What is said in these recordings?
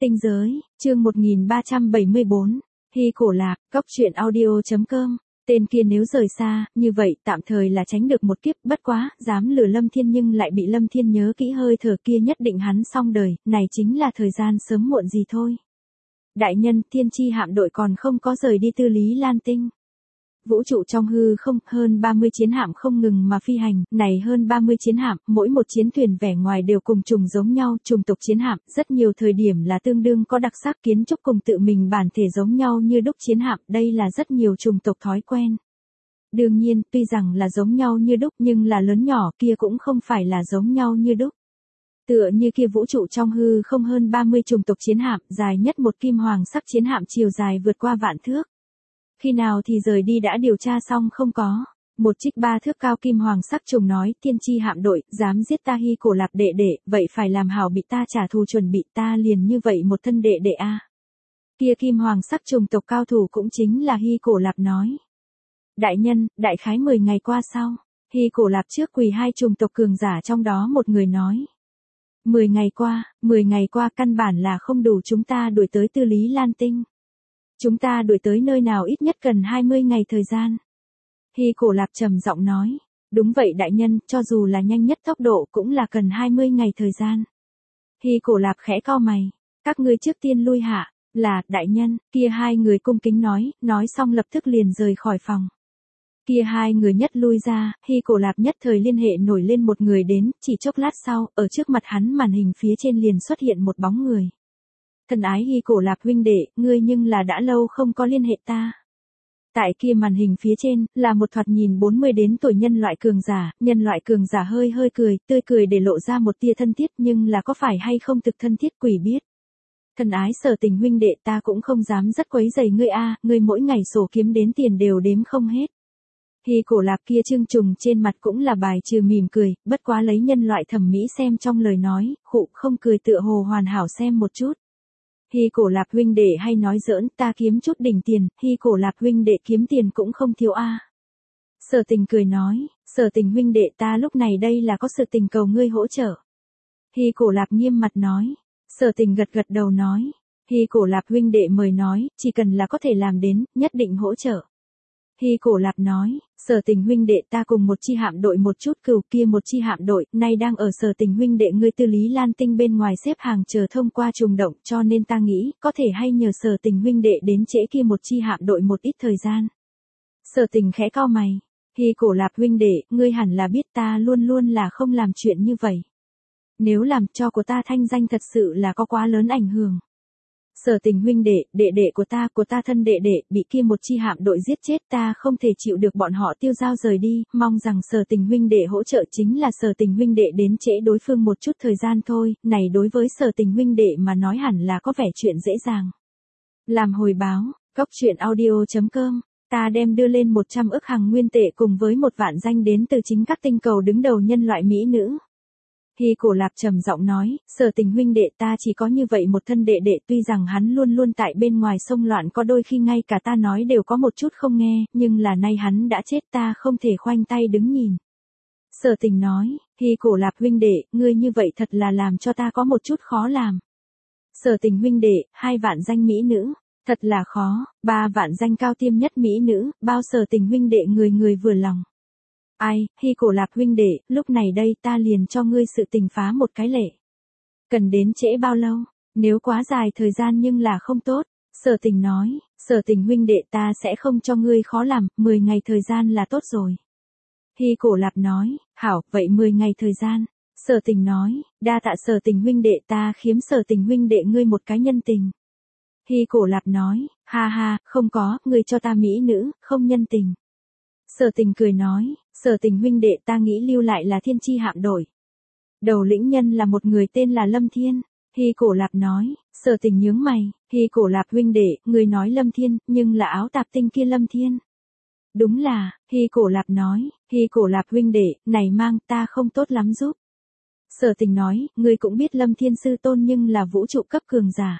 Tinh giới, chương 1374, Hy Cổ Lạc, Cốc truyện audio.com. Tên kia nếu rời xa, như vậy tạm thời là tránh được một kiếp, bất quá, dám lừa Lâm Thiên nhưng lại bị Lâm Thiên nhớ kỹ hơi thở kia nhất định hắn xong đời, này chính là thời gian sớm muộn gì thôi. Đại nhân, thiên chi hạm đội còn không có rời đi Tư Lý Lan Tinh. Vũ trụ trong hư không, hơn 30 chiến hạm không ngừng mà phi hành, này hơn 30 chiến hạm, mỗi một chiến thuyền vẻ ngoài đều cùng trùng giống nhau, trùng tộc chiến hạm, rất nhiều thời điểm là tương đương có đặc sắc kiến trúc cùng tự mình bản thể giống nhau như đúc chiến hạm, đây là rất nhiều trùng tộc thói quen. Đương nhiên, tuy rằng là giống nhau như đúc nhưng là lớn nhỏ kia cũng không phải là giống nhau như đúc. Tựa như kia vũ trụ trong hư không hơn 30 trùng tộc chiến hạm, dài nhất một kim hoàng sắc chiến hạm chiều dài vượt qua vạn thước. Khi nào thì rời đi đã điều tra xong không có. Một trích 3 thước cao kim hoàng sắc trùng nói, thiên chi hạm đội, dám giết ta Hy Cổ Lạc đệ đệ, vậy phải làm hảo bị ta trả thù, chuẩn bị ta liền như vậy một thân đệ đệ a. Kia kim hoàng sắc trùng tộc cao thủ cũng chính là Hy Cổ Lạc nói. Đại nhân, đại khái 10 ngày qua sau, Hy Cổ Lạc trước quỳ hai trùng tộc cường giả trong đó một người nói. 10 ngày qua căn bản là không đủ chúng ta đuổi tới Tư Lý Lan Tinh. Chúng ta đuổi tới nơi nào ít nhất cần 20 ngày thời gian. Hy Cổ Lạc trầm giọng nói. Đúng vậy đại nhân, cho dù là nhanh nhất tốc độ cũng là cần 20 ngày thời gian. Hy Cổ Lạc khẽ cau mày. Các ngươi trước tiên lui hạ. Là, đại nhân, kia hai người cung kính nói xong lập tức liền rời khỏi phòng. Kia hai người nhất lui ra, Hy Cổ Lạc nhất thời liên hệ nổi lên một người đến, chỉ chốc lát sau, ở trước mặt hắn màn hình phía trên liền xuất hiện một bóng người. Thân ái Hy Cổ Lạc huynh đệ, ngươi nhưng là đã lâu không có liên hệ ta. Tại kia màn hình phía trên, là một thoạt nhìn 40 đến tuổi nhân loại cường giả hơi cười, tươi cười để lộ ra một tia thân thiết nhưng là có phải hay không thực thân thiết quỷ biết. Thân ái Sở Tình huynh đệ, ta cũng không dám rất quấy rầy ngươi a, ngươi mỗi ngày sổ kiếm đến tiền đều đếm không hết. Hy Cổ Lạc kia trương trùng trên mặt cũng là bài trừ mỉm cười, bất quá lấy nhân loại thẩm mỹ xem trong lời nói, khụ không cười tựa hồ hoàn hảo xem một chút. Hy Cổ Lạc huynh đệ hay nói giỡn, ta kiếm chút đỉnh tiền, Hy Cổ Lạc huynh đệ kiếm tiền cũng không thiếu a. Sở Tình cười nói, Sở Tình huynh đệ, ta lúc này đây là có sự tình cầu ngươi hỗ trợ. Hy Cổ Lạc nghiêm mặt nói. Sở Tình gật đầu nói, Hy Cổ Lạc huynh đệ mời nói, chỉ cần là có thể làm đến, nhất định hỗ trợ. Hy Cổ Lạc nói, Sở Tình huynh đệ, ta cùng một chi hạm đội một chút cừu, kia một chi hạm đội, nay đang ở Sở Tình huynh đệ ngươi Tư Lý Lan Tinh bên ngoài xếp hàng chờ thông qua trùng động, cho nên ta nghĩ, có thể hay nhờ Sở Tình huynh đệ đến trễ kia một chi hạm đội một ít thời gian. Sở Tình khẽ cau mày, Hy Cổ Lạc huynh đệ, ngươi hẳn là biết ta luôn luôn là không làm chuyện như vậy. Nếu làm cho của ta thanh danh thật sự là có quá lớn ảnh hưởng. Sở Tình huynh đệ, đệ đệ của ta thân đệ đệ, bị kia một chi hạm đội giết chết, ta không thể chịu được bọn họ tiêu dao rời đi, mong rằng Sở Tình huynh đệ hỗ trợ, chính là Sở Tình huynh đệ đến trễ đối phương một chút thời gian thôi, này đối với Sở Tình huynh đệ mà nói hẳn là có vẻ chuyện dễ dàng. Làm hồi báo, Cốc truyện audio.com, ta đem đưa lên 100 ức hằng nguyên tệ cùng với 1 vạn danh đến từ chính các tinh cầu đứng đầu nhân loại mỹ nữ. Hy Cổ Lạc trầm giọng nói, Sở Tình huynh đệ, ta chỉ có như vậy một thân đệ đệ, tuy rằng hắn luôn luôn tại bên ngoài sông loạn, có đôi khi ngay cả ta nói đều có một chút không nghe, nhưng là nay hắn đã chết, ta không thể khoanh tay đứng nhìn. Sở Tình nói, Hy Cổ Lạc huynh đệ, ngươi như vậy thật là làm cho ta có một chút khó làm. Sở Tình huynh đệ, 2 vạn danh mỹ nữ, thật là khó, 3 vạn danh cao tiêm nhất mỹ nữ, bao Sở Tình huynh đệ người vừa lòng. Ai, Hy Cổ Lạc huynh đệ, lúc này đây ta liền cho ngươi sự tình phá một cái lệ. Cần đến trễ bao lâu, nếu quá dài thời gian nhưng là không tốt. Sở Tình nói, Sở Tình huynh đệ, ta sẽ không cho ngươi khó làm, 10 ngày thời gian là tốt rồi. Hy Cổ Lạc nói, hảo, vậy 10 ngày thời gian. Sở Tình nói, đa tạ Sở Tình huynh đệ, ta khiếm Sở Tình huynh đệ ngươi một cái nhân tình. Hy Cổ Lạc nói, ha ha, không có, ngươi cho ta mỹ nữ, không nhân tình. Sở Tình cười nói, Sở Tình huynh đệ, ta nghĩ lưu lại là thiên chi hạm đội. Đầu lĩnh nhân là một người tên là Lâm Thiên. Hy Cổ Lạc nói, Sở Tình nhướng mày, Hy Cổ Lạc huynh đệ, người nói Lâm Thiên, nhưng là áo tạp tinh kia Lâm Thiên. Đúng là, Hy Cổ Lạc nói, Hy Cổ Lạc huynh đệ, này mang ta không tốt lắm giúp. Sở Tình nói, ngươi cũng biết Lâm Thiên sư tôn nhưng là vũ trụ cấp cường giả.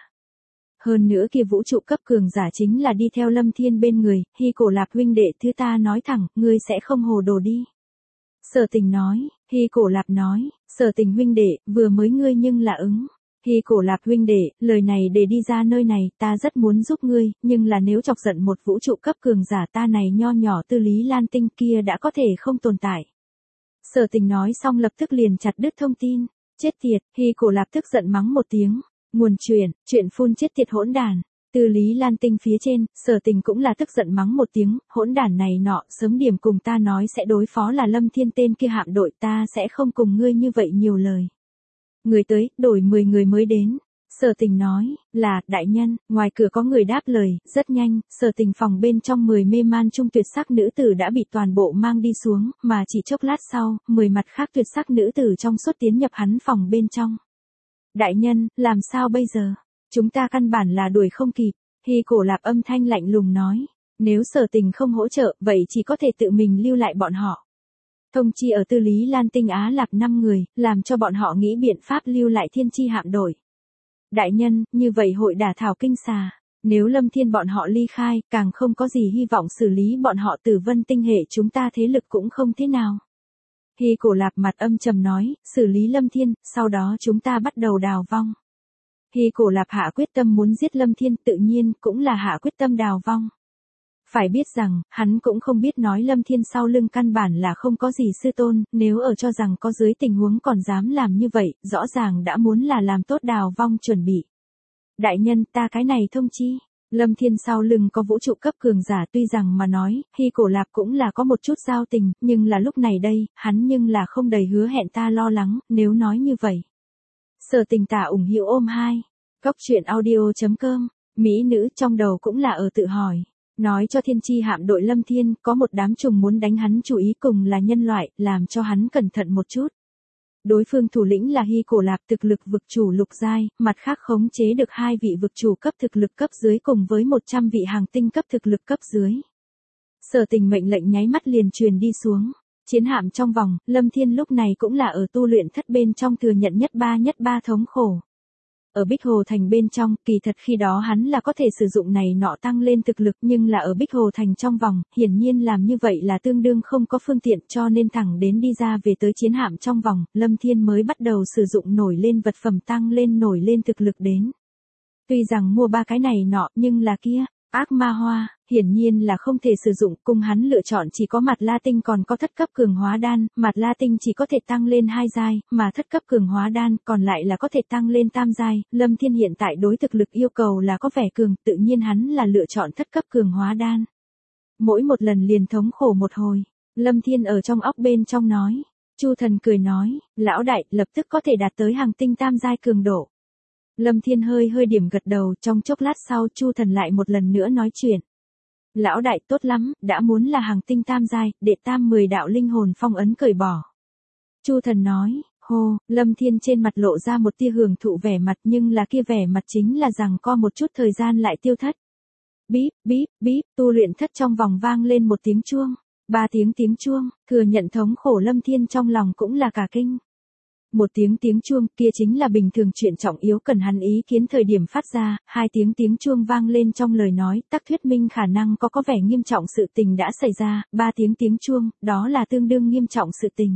Hơn nữa kia vũ trụ cấp cường giả chính là đi theo Lâm Thiên bên người, Hy Cổ Lạc huynh đệ, thứ ta nói thẳng, ngươi sẽ không hồ đồ đi. Sở Tình nói, Hy Cổ Lạc nói, Sở Tình huynh đệ, vừa mới ngươi nhưng là ứng. Hy Cổ Lạc huynh đệ, lời này để đi ra nơi này, ta rất muốn giúp ngươi, nhưng là nếu chọc giận một vũ trụ cấp cường giả ta này nho nhỏ Tư Lý Lan Tinh kia đã có thể không tồn tại. Sở Tình nói xong lập tức liền chặt đứt thông tin. Chết tiệt, Hy Cổ Lạc tức giận mắng một tiếng. Nguồn chuyện phun chết tiệt hỗn đàn. Tư Lý Lan Tinh phía trên, Sở Tình cũng là tức giận mắng một tiếng, hỗn đàn này nọ, sớm điểm cùng ta nói sẽ đối phó là Lâm Thiên tên kia hạm đội, ta sẽ không cùng ngươi như vậy nhiều lời. Người tới, đổi 10 người mới đến. Sở Tình nói, là, đại nhân, ngoài cửa có người đáp lời, rất nhanh, Sở Tình phòng bên trong 10 mê man trung tuyệt sắc nữ tử đã bị toàn bộ mang đi xuống, mà chỉ chốc lát sau, 10 mặt khác tuyệt sắc nữ tử trong suốt tiến nhập hắn phòng bên trong. Đại nhân, làm sao bây giờ? Chúng ta căn bản là đuổi không kịp. Hy Cổ Lạc âm thanh lạnh lùng nói, nếu Sở Tình không hỗ trợ, vậy chỉ có thể tự mình lưu lại bọn họ. Thông chi ở Tư Lý Lan Tinh Á Lạc 5 người, làm cho bọn họ nghĩ biện pháp lưu lại Thiên Chi hạm đội. Đại nhân, như vậy hội đả thảo kinh xà. Nếu Lâm Thiên bọn họ ly khai, càng không có gì hy vọng xử lý bọn họ Tử Vân tinh hệ chúng ta thế lực cũng không thế nào. Hy Cổ Lạc mặt âm trầm nói, xử lý Lâm Thiên, sau đó chúng ta bắt đầu đào vong. Hy Cổ Lạc hạ quyết tâm muốn giết Lâm Thiên, tự nhiên cũng là hạ quyết tâm đào vong. Phải biết rằng, hắn cũng không biết nói Lâm Thiên sau lưng căn bản là không có gì sư tôn, nếu ở cho rằng có dưới tình huống còn dám làm như vậy, rõ ràng đã muốn là làm tốt đào vong chuẩn bị. Đại nhân, ta cái này thông chi. Lâm Thiên sau lưng có vũ trụ cấp cường giả, tuy rằng mà nói, Hy Cổ Lạc cũng là có một chút giao tình, nhưng là lúc này đây, hắn nhưng là không đầy hứa hẹn ta lo lắng, nếu nói như vậy. Sở Tình tả ủng hiệu ôm 2. Cóc truyện audio.com, mỹ nữ trong đầu cũng là ở tự hỏi. Nói cho Thiên Chi hạm đội Lâm Thiên, có một đám trùng muốn đánh hắn chú ý cùng là nhân loại, làm cho hắn cẩn thận một chút. Đối phương thủ lĩnh là Hy Cổ Lạc thực lực vực chủ lục giai, mặt khác khống chế được 2 vị vực chủ cấp thực lực cấp dưới cùng với 100 vị hàng tinh cấp thực lực cấp dưới. Sở Tình mệnh lệnh nháy mắt liền truyền đi xuống. Chiến hạm trong vòng, Lâm Thiên lúc này cũng là ở tu luyện thất bên trong thừa nhận nhất ba thống khổ. Ở Bích Hồ Thành bên trong, kỳ thật khi đó hắn là có thể sử dụng này nọ tăng lên thực lực, nhưng là ở Bích Hồ Thành trong vòng, hiển nhiên làm như vậy là tương đương không có phương tiện, cho nên thẳng đến đi ra về tới chiến hạm trong vòng, Lâm Thiên mới bắt đầu sử dụng nổi lên vật phẩm tăng lên nổi lên thực lực đến. Tuy rằng mua 3 cái này nọ, nhưng là kia, ác ma hoa, hiển nhiên là không thể sử dụng, cùng hắn lựa chọn chỉ có Mạt La Tinh còn có thất cấp cường hóa đan, Mạt La Tinh chỉ có thể tăng lên 2 giai, mà thất cấp cường hóa đan còn lại là có thể tăng lên tam giai. Lâm Thiên hiện tại đối thực lực yêu cầu là có vẻ cường, tự nhiên hắn là lựa chọn thất cấp cường hóa đan. Mỗi một lần liền thống khổ một hồi, Lâm Thiên ở trong óc bên trong nói. Chu Thần cười nói, lão đại, lập tức có thể đạt tới hàng tinh tam giai cường độ. Lâm Thiên hơi điểm gật đầu, trong chốc lát sau Chu Thần lại một lần nữa nói chuyện. Lão đại tốt lắm, đã muốn là hàng tinh tam giai, đệ tam 10 đạo linh hồn phong ấn cởi bỏ. Chu Thần nói, hô, Lâm Thiên trên mặt lộ ra một tia hưởng thụ vẻ mặt, nhưng là kia vẻ mặt chính là rằng co một chút thời gian lại tiêu thất. Bíp, bíp, bíp, tu luyện thất trong vòng vang lên một tiếng chuông. 3 tiếng chuông, thừa nhận thống khổ Lâm Thiên trong lòng cũng là cả kinh. Một tiếng chuông kia chính là bình thường chuyện trọng yếu cần hắn ý kiến thời điểm phát ra, 2 tiếng chuông vang lên trong lời nói, tác thuyết minh khả năng có vẻ nghiêm trọng sự tình đã xảy ra, 3 tiếng chuông, đó là tương đương nghiêm trọng sự tình.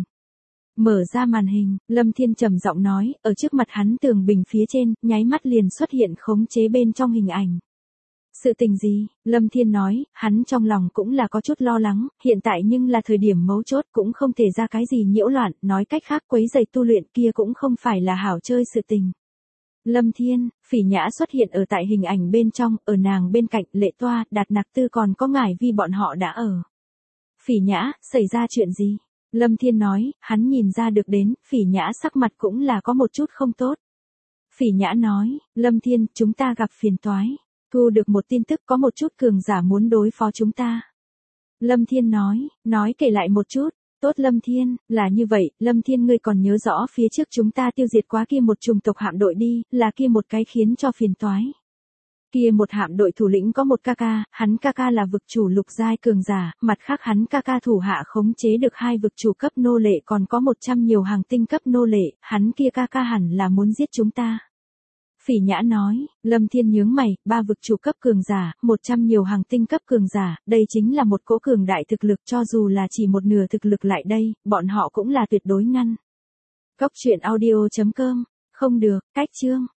Mở ra màn hình, Lâm Thiên trầm giọng nói, ở trước mặt hắn tường bình phía trên, nháy mắt liền xuất hiện khống chế bên trong hình ảnh. Sự tình gì? Lâm Thiên nói, hắn trong lòng cũng là có chút lo lắng, hiện tại nhưng là thời điểm mấu chốt cũng không thể ra cái gì nhiễu loạn, nói cách khác quấy rầy tu luyện kia cũng không phải là hảo chơi sự tình. Lâm Thiên, Phỉ Nhã xuất hiện ở tại hình ảnh bên trong, ở nàng bên cạnh Lệ Toa, Đạt Nặc Tư còn có Ngải Vi bọn họ đã ở. Phỉ Nhã, xảy ra chuyện gì? Lâm Thiên nói, hắn nhìn ra được đến, Phỉ Nhã sắc mặt cũng là có một chút không tốt. Phỉ Nhã nói, Lâm Thiên, chúng ta gặp phiền toái. Thu được một tin tức có một chút cường giả muốn đối phó chúng ta. Lâm Thiên nói kể lại một chút. Tốt Lâm Thiên, là như vậy, Lâm Thiên ngươi còn nhớ rõ phía trước chúng ta tiêu diệt quá kia một chủng tộc hạm đội đi, là kia một cái khiến cho phiền toái. Kia một hạm đội thủ lĩnh có một ca ca, hắn ca ca là vực chủ lục giai cường giả, mặt khác hắn ca ca thủ hạ khống chế được 2 vực chủ cấp nô lệ còn có 100 nhiều hàng tinh cấp nô lệ, hắn kia ca ca hẳn là muốn giết chúng ta. Phỉ Nhã nói, Lâm Thiên nhướng mày, 3 vực chủ cấp cường giả, 100 nhiều hàng tinh cấp cường giả, đây chính là một cỗ cường đại thực lực cho dù là chỉ một nửa thực lực lại đây, bọn họ cũng là tuyệt đối ngăn. Cóc truyện audio.com, không được, cách chương.